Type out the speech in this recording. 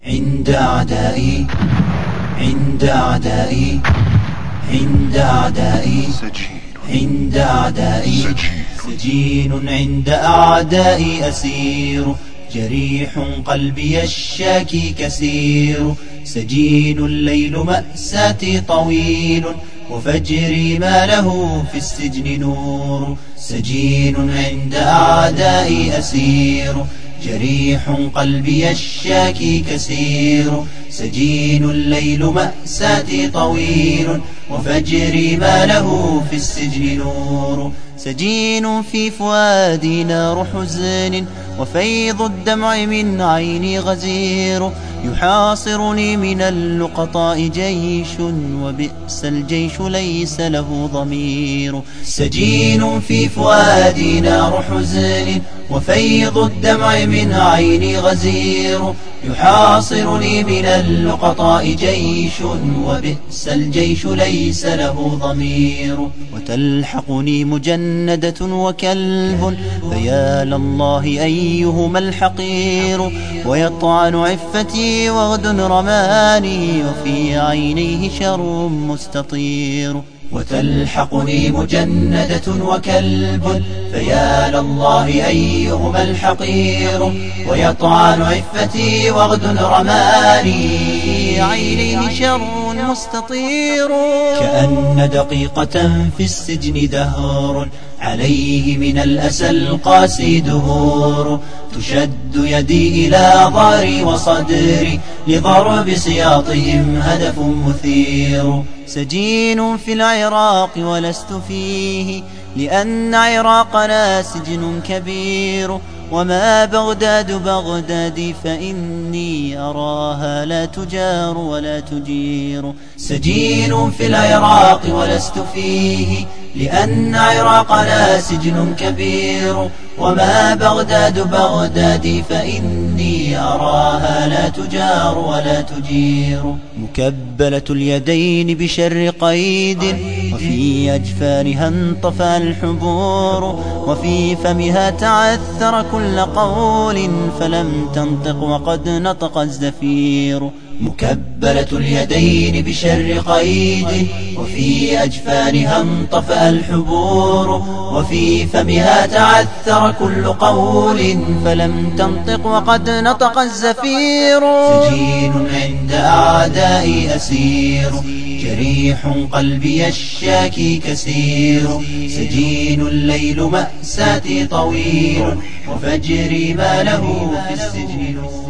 عند أعدائي عند أعدائي عند أعدائي عند أعدائي سجين عند أعدائي أسير جريح قلبي الشاكي كسير سجين الليل مأساتي طويل وفجري ما له في السجن نور سجين عند أعدائي أسير جريح قلبي الشاكي كسير سجين الليل مأساتي طويل وفجري ما له في السجن نور سجين في فؤادي نار حزن وفيض الدمع من عيني غزير يحاصرني من اللقطاء جيش وبئس الجيش ليس له ضمير سجين في فؤادي نار حزن وفيض الدمع من عيني غزير يحاصرني من اللقطاء جيش وبئس الجيش ليس له ضمير وتلحقني مجندة وكلب فيا لله أيهما الحقير ويطعن عفتي وغد رماني وفي عينيه شر مستطير وتلحقني مجندة وكلب فيا لله أيهما الحقير ويطعن عفتي وغد رماني عينيه شر مستطير كأن دقيقة في السجن دهر عليه من الأسى القاسي دهور تشد يدي إلى ظهري وصدري لضرب سياطهم هدف مثير سجين في العراق ولست فيه لأن عراقنا سجن كبير وما بغداد بغدادي فإني أراها لا تجار ولا تجير سجين في العراق ولست فيه لأن عراقنا سجن كبير وما بغداد بغدادي فإني أراها لا تجار ولا تجير مكبلة اليدين بشر قيد وفي أجفانها انطفى الحبور وفي فمها تعثر كل قول فلم تنطق وقد نطق الزفير مكبلة اليدين بشر قيد وفي أجفانها انطفأ الحبور وفي فمها تعثر كل قول فلم تنطق وقد نطق الزفير سجين عند أعدائي أسير جريح قلبي الشاكي كسير سجين الليل مأساتي طويل وفجري ما له في السجن نور